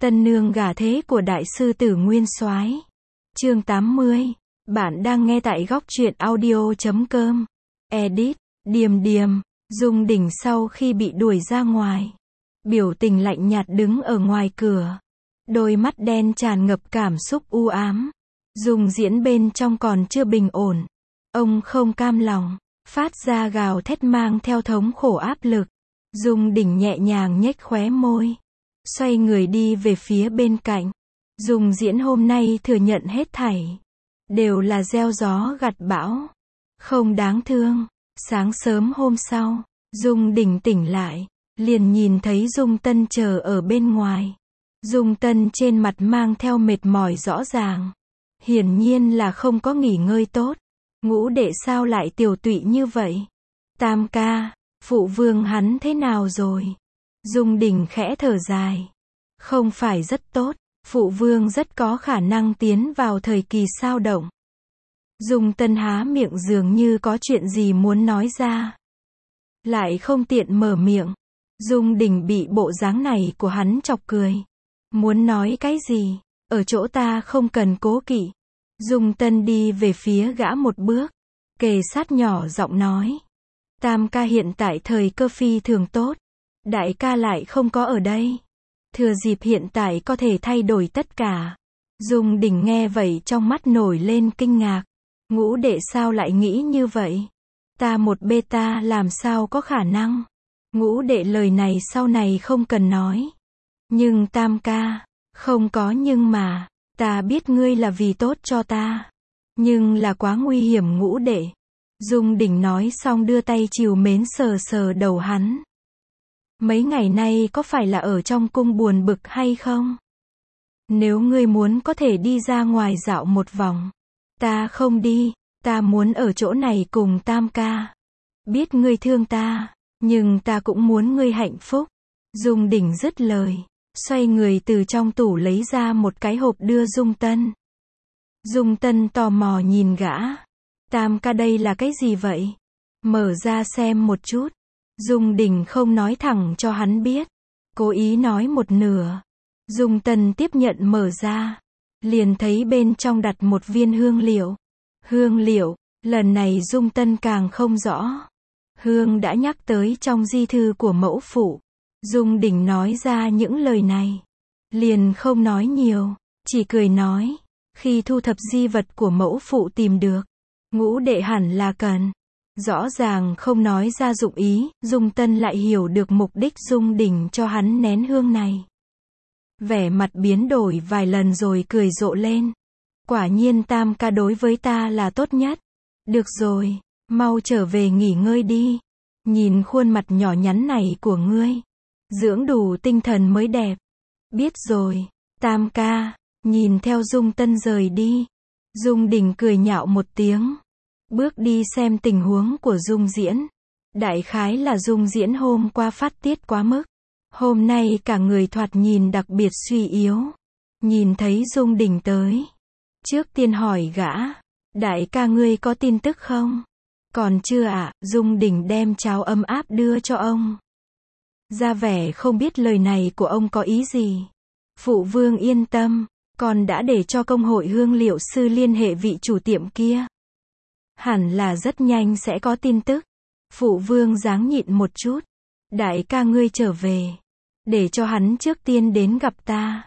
Tân nương gả thế của đại sư tử Nguyên Soái. Chương 80. Bạn đang nghe tại góc truyện audio.com. Edit. Điềm điềm. Dung Đình sau khi bị đuổi ra ngoài, biểu tình lạnh nhạt đứng ở ngoài cửa. Đôi mắt đen tràn ngập cảm xúc u ám. Dung Diễn bên trong còn chưa bình ổn. Ông không cam lòng, phát ra gào thét mang theo thống khổ áp lực. Dung Đình nhẹ nhàng nhếch khóe môi, xoay người đi về phía bên cạnh. Dung Diễn hôm nay thừa nhận hết thảy đều là gieo gió gặt bão, không đáng thương. Sáng sớm hôm sau, Dung Đình tỉnh lại, liền nhìn thấy Dung Tân chờ ở bên ngoài. Dung Tân trên mặt mang theo mệt mỏi rõ ràng, hiển nhiên là không có nghỉ ngơi tốt. Ngũ đệ sao lại tiểu tụy như vậy? Tam ca, phụ vương hắn thế nào rồi? Dung Đình khẽ thở dài. Không phải rất tốt, phụ vương rất có khả năng tiến vào thời kỳ sao động. Dung Tân há miệng dường như có chuyện gì muốn nói ra, lại không tiện mở miệng. Dung Đình bị bộ dáng này của hắn chọc cười. Muốn nói cái gì? Ở chỗ ta không cần cố kỵ. Dung Tân đi về phía gã một bước, kề sát nhỏ giọng nói. Tam ca hiện tại thời cơ phi thường tốt. Đại ca lại không có ở đây. Thừa dịp hiện tại có thể thay đổi tất cả. Dung Đình nghe vậy trong mắt nổi lên kinh ngạc. Ngũ đệ sao lại nghĩ như vậy? Ta một beta làm sao có khả năng? Ngũ đệ lời này sau này không cần nói. Nhưng tam ca, không có nhưng mà, ta biết ngươi là vì tốt cho ta. Nhưng là quá nguy hiểm ngũ đệ. Dung Đình nói xong đưa tay trìu mến sờ sờ đầu hắn. Mấy ngày nay có phải là ở trong cung buồn bực hay không? Nếu ngươi muốn có thể đi ra ngoài dạo một vòng. Ta không đi, ta muốn ở chỗ này cùng tam ca. Biết ngươi thương ta, nhưng ta cũng muốn ngươi hạnh phúc. Dung Đình dứt lời, xoay người từ trong tủ lấy ra một cái hộp đưa Dung Tân. Dung Tân tò mò nhìn gã. Tam ca đây là cái gì vậy? Mở ra xem một chút. Dung Đình không nói thẳng cho hắn biết, cố ý nói một nửa. Dung Tân tiếp nhận mở ra, liền thấy bên trong đặt một viên hương liệu. Hương liệu, lần này Dung Tân càng không rõ. Hương đã nhắc tới trong di thư của mẫu phụ. Dung Đình nói ra những lời này, liền không nói nhiều, chỉ cười nói, khi thu thập di vật của mẫu phụ tìm được, ngũ đệ hẳn là cần. Rõ ràng không nói ra dụng ý, Dung Tân lại hiểu được mục đích Dung Đình cho hắn nén hương này. Vẻ mặt biến đổi vài lần rồi cười rộ lên. Quả nhiên tam ca đối với ta là tốt nhất. Được rồi, mau trở về nghỉ ngơi đi. Nhìn khuôn mặt nhỏ nhắn này của ngươi, dưỡng đủ tinh thần mới đẹp. Biết rồi, tam ca. Nhìn theo Dung Tân rời đi, Dung Đình cười nhạo một tiếng, bước đi xem tình huống của Dung Diễn. Đại khái là Dung Diễn hôm qua phát tiết quá mức, hôm nay cả người thoạt nhìn đặc biệt suy yếu. Nhìn thấy Dung Đình tới, trước tiên hỏi gã, đại ca ngươi có tin tức không? Còn chưa ạ. Dung Đình đem cháo ấm áp đưa cho ông, ra vẻ không biết lời này của ông có ý gì. Phụ vương yên tâm, con đã để cho công hội hương liệu sư liên hệ vị chủ tiệm kia. Hẳn là rất nhanh sẽ có tin tức. Phụ vương ráng nhịn một chút. Đại ca ngươi trở về, để cho hắn trước tiên đến gặp ta.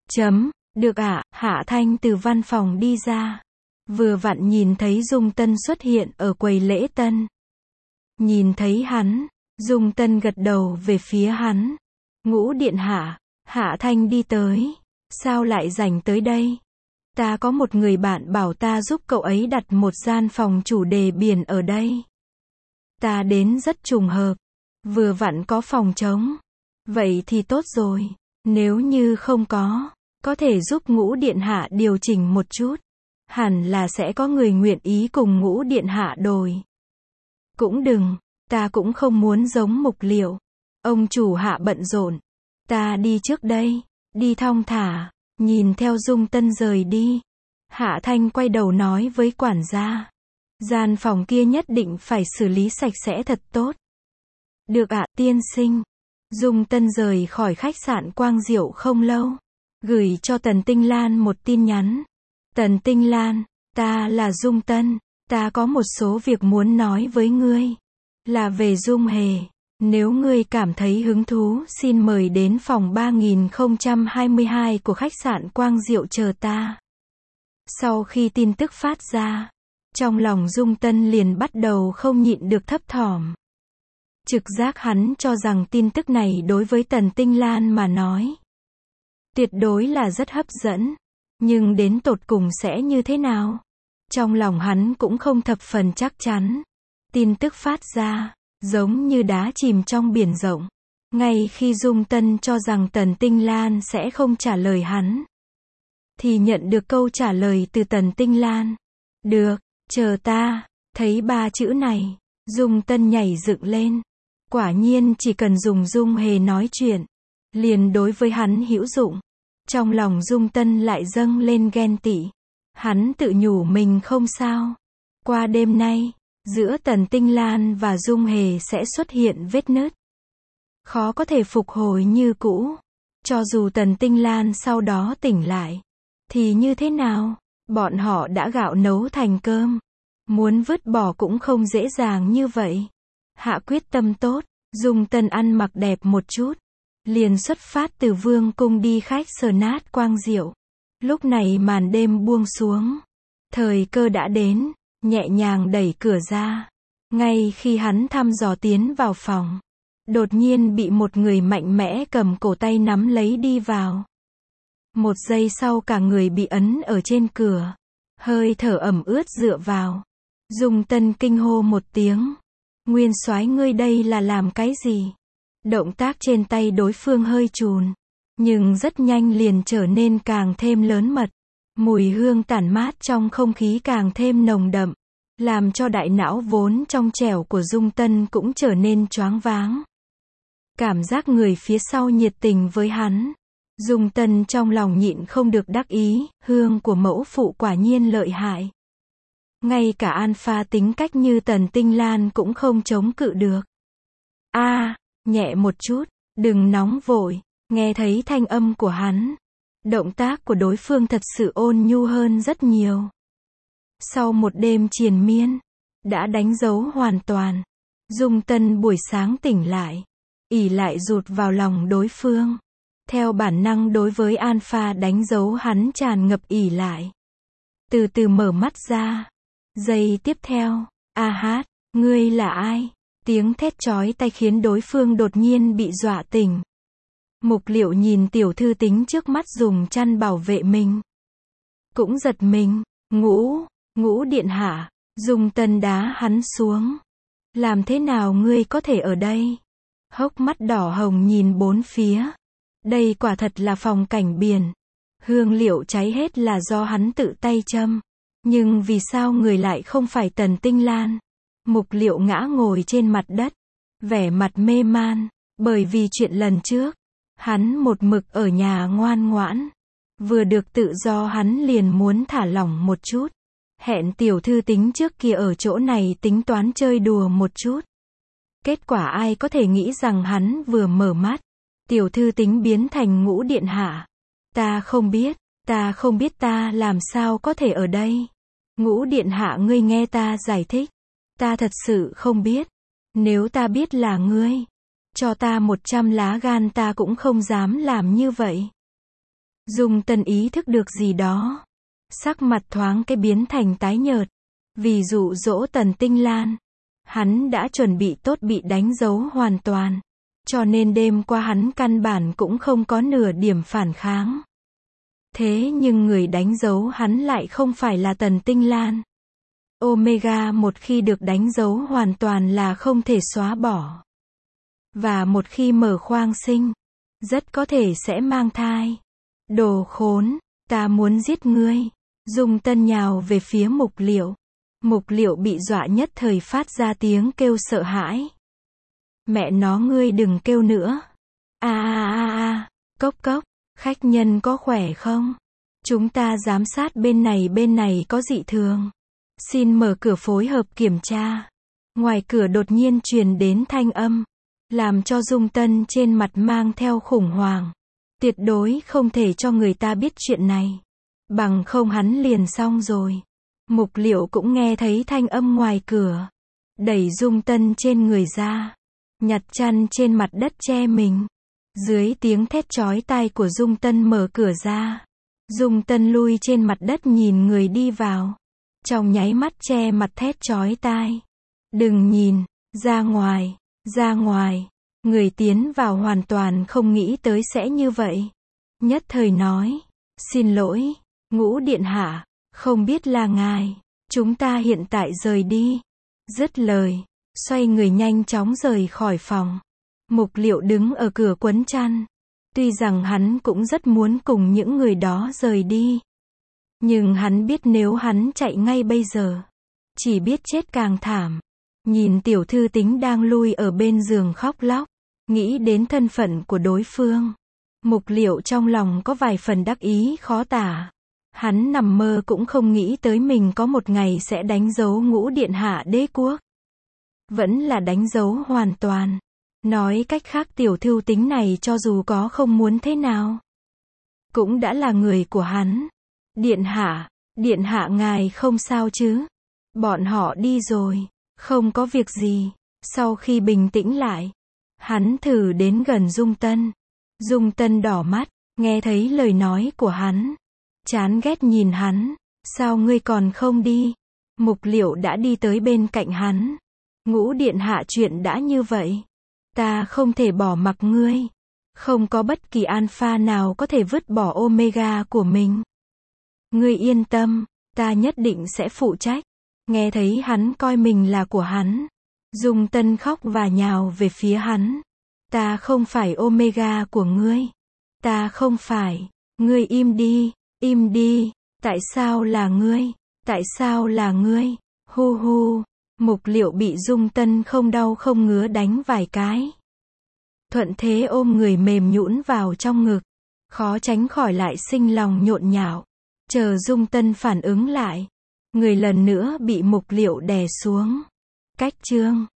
Được ạ. Hạ Thanh từ văn phòng đi ra, vừa vặn nhìn thấy Dung Tân xuất hiện ở quầy lễ tân. Nhìn thấy hắn, Dung Tân gật đầu về phía hắn. Ngũ điện hạ. Hạ Thanh đi tới. Sao lại rảnh tới đây? Ta có một người bạn bảo ta giúp cậu ấy đặt một gian phòng chủ đề biển ở đây. Ta đến rất trùng hợp. Vừa vặn có phòng trống. Vậy thì tốt rồi. Nếu như không có thể giúp Ngũ điện hạ điều chỉnh một chút. Hẳn là sẽ có người nguyện ý cùng Ngũ điện hạ đổi. Cũng đừng, ta cũng không muốn giống Mục Liệu. Ông chủ Hạ bận rộn. Ta đi trước đây. Đi thong thả. Nhìn theo Dung Tân rời đi, Hạ Thanh quay đầu nói với quản gia. Gian phòng kia nhất định phải xử lý sạch sẽ thật tốt. Được ạ, tiên sinh. Dung Tân rời khỏi khách sạn Quang Diệu không lâu. gửi cho Tần Tinh Lan một tin nhắn. Tần Tinh Lan, ta là Dung Tân, ta có một số việc muốn nói với ngươi. Là về Dung Hề. Nếu ngươi cảm thấy hứng thú, xin mời đến phòng 3022 của khách sạn Quang Diệu chờ ta. Sau khi tin tức phát ra, trong lòng Dung Tân liền bắt đầu không nhịn được thấp thỏm. Trực giác hắn cho rằng tin tức này đối với Tần Tinh Lan mà nói, tuyệt đối là rất hấp dẫn. Nhưng đến tột cùng sẽ như thế nào? Trong lòng hắn cũng không thập phần chắc chắn. Tin tức phát ra, giống như đá chìm trong biển rộng. Ngay khi Dung Tân cho rằng Tần Tinh Lan sẽ không trả lời hắn, thì nhận được câu trả lời từ Tần Tinh Lan. Được, chờ ta. Thấy 3 chữ này, Dung Tân nhảy dựng lên. Quả nhiên chỉ cần dùng Dung Hề nói chuyện, liền đối với hắn hữu dụng. Trong lòng Dung Tân lại dâng lên ghen tị. Hắn tự nhủ mình không sao. Qua đêm nay, giữa Tần Tinh Lan và Dung Hề sẽ xuất hiện vết nứt. Khó có thể phục hồi như cũ. Cho dù Tần Tinh Lan sau đó tỉnh lại, thì như thế nào? Bọn họ đã gạo nấu thành cơm. Muốn vứt bỏ cũng không dễ dàng như vậy. Hạ quyết tâm tốt, Dung Tân ăn mặc đẹp một chút, liền xuất phát từ Vương cung đi khách sạn Quang Diệu. Lúc này màn đêm buông xuống, thời cơ đã đến, nhẹ nhàng đẩy cửa ra. Ngay khi hắn thăm dò tiến vào phòng, đột nhiên bị một người mạnh mẽ cầm cổ tay nắm lấy đi vào. Một giây sau cả người bị ấn ở trên cửa, hơi thở ẩm ướt dựa vào. Dung Tân kinh hô một tiếng. Nguyên soái, ngươi đây là làm cái gì? Động tác trên tay đối phương hơi chùn, nhưng rất nhanh liền trở nên càng thêm lớn mật. Mùi hương tản mát trong không khí càng thêm nồng đậm, làm cho đại não vốn trong trẻo của Dung Tân cũng trở nên choáng váng. Cảm giác người phía sau nhiệt tình với hắn. Dung Tân trong lòng nhịn không được đắc ý, hương của mẫu phụ quả nhiên lợi hại. Ngay cả alpha tính cách như Tần Tinh Lan cũng không chống cự được. Nhẹ một chút, đừng nóng vội. Nghe thấy thanh âm của hắn, động tác của đối phương thật sự ôn nhu hơn rất nhiều. Sau một đêm triền miên, đã đánh dấu hoàn toàn. Dung Tân buổi sáng tỉnh lại, ỉ lại rụt vào lòng đối phương. Theo bản năng đối với alpha đánh dấu hắn tràn ngập ỉ lại. Từ từ mở mắt ra. Giây tiếp theo, ngươi là ai? Tiếng thét chói tai khiến đối phương đột nhiên bị dọa tỉnh. Mục Liệu nhìn tiểu thư tính trước mắt dùng chăn bảo vệ mình, cũng giật mình. Ngũ điện hạ. Dung Tân đá hắn xuống. Làm thế nào ngươi có thể ở đây? Hốc mắt đỏ hồng nhìn bốn phía. Đây quả thật là phòng cảnh biển. Hương liệu cháy hết là do hắn tự tay châm. Nhưng vì sao người lại không phải Tần Tinh Lan? Mục Liệu ngã ngồi trên mặt đất, vẻ mặt mê man, bởi vì chuyện lần trước, hắn một mực ở nhà ngoan ngoãn. Vừa được tự do hắn liền muốn thả lỏng một chút. Hẹn tiểu thư tính trước kia ở chỗ này tính toán chơi đùa một chút. Kết quả ai có thể nghĩ rằng hắn vừa mở mắt, tiểu thư tính biến thành Ngũ điện hạ. Ta không biết ta làm sao có thể ở đây. Ngũ điện hạ, ngươi nghe ta giải thích. Ta thật sự không biết. Nếu ta biết là ngươi, cho ta 100 lá gan ta cũng không dám làm như vậy. Dung Tân ý thức được gì đó. Sắc mặt thoáng cái biến thành tái nhợt. Vì dụ dỗ Tần Tinh Lan, hắn đã chuẩn bị tốt bị đánh dấu hoàn toàn. Cho nên đêm qua hắn căn bản cũng không có nửa điểm phản kháng. Thế nhưng người đánh dấu hắn lại không phải là Tần Tinh Lan. Omega một khi được đánh dấu hoàn toàn là không thể xóa bỏ. Và một khi mở khoang sinh, rất có thể sẽ mang thai. Đồ khốn, ta muốn giết ngươi. Dung Tân nhào về phía Mục Liệu. Mục Liệu bị dọa nhất thời phát ra tiếng kêu sợ hãi. Mẹ nó, ngươi đừng kêu nữa. Cốc cốc, khách nhân có khỏe không? Chúng ta giám sát bên này có dị thường. Xin mở cửa phối hợp kiểm tra. Ngoài cửa đột nhiên truyền đến thanh âm, làm cho Dung Tân trên mặt mang theo khủng hoảng. Tuyệt đối không thể cho người ta biết chuyện này. Bằng không hắn liền xong rồi. Mục Liệu cũng nghe thấy thanh âm ngoài cửa. Đẩy Dung Tân trên người ra. Nhặt chăn trên mặt đất che mình. Dưới tiếng thét chói tai của Dung Tân mở cửa ra. Dung Tân lui trên mặt đất nhìn người đi vào. Trong nháy mắt che mặt thét chói tai. Đừng nhìn, ra ngoài, ra ngoài. Người tiến vào hoàn toàn không nghĩ tới sẽ như vậy. Nhất thời nói, xin lỗi, Ngũ điện hạ, không biết là ngài, chúng ta hiện tại rời đi. Dứt lời, xoay người nhanh chóng rời khỏi phòng. Mục Liệu đứng ở cửa quấn chăn. Tuy rằng hắn cũng rất muốn cùng những người đó rời đi. Nhưng hắn biết nếu hắn chạy ngay bây giờ, chỉ biết chết càng thảm. Nhìn tiểu thư Tính đang lui ở bên giường khóc lóc, nghĩ đến thân phận của đối phương. Mục Liệu trong lòng có vài phần đắc ý khó tả. Hắn nằm mơ cũng không nghĩ tới mình có một ngày sẽ đánh dấu Ngũ điện hạ đế quốc. Vẫn là đánh dấu hoàn toàn. Nói cách khác tiểu thư Tính này cho dù có không muốn thế nào, cũng đã là người của hắn. Điện hạ ngài không sao chứ? Bọn họ đi rồi, không có việc gì. Sau khi bình tĩnh lại, hắn thử đến gần Dung Tân. Dung Tân đỏ mắt, nghe thấy lời nói của hắn. Chán ghét nhìn hắn, sao ngươi còn không đi? Mục Liệu đã đi tới bên cạnh hắn. Ngũ điện hạ chuyện đã như vậy, ta không thể bỏ mặc ngươi. Không có bất kỳ alpha nào có thể vứt bỏ omega của mình. Ngươi yên tâm, ta nhất định sẽ phụ trách. Nghe thấy hắn coi mình là của hắn, Dung Tân khóc và nhào về phía hắn. Ta không phải omega của ngươi. Ta không phải. Ngươi im đi, im đi. Tại sao là ngươi? Tại sao là ngươi? Hu hu. Mục Liệu bị Dung Tân không đau không ngứa đánh vài cái. Thuận thế ôm người mềm nhũn vào trong ngực. Khó tránh khỏi lại sinh lòng nhộn nhạo. Chờ Dung Tân phản ứng lại, người lần nữa bị Mục Liệu đè xuống. Cách chương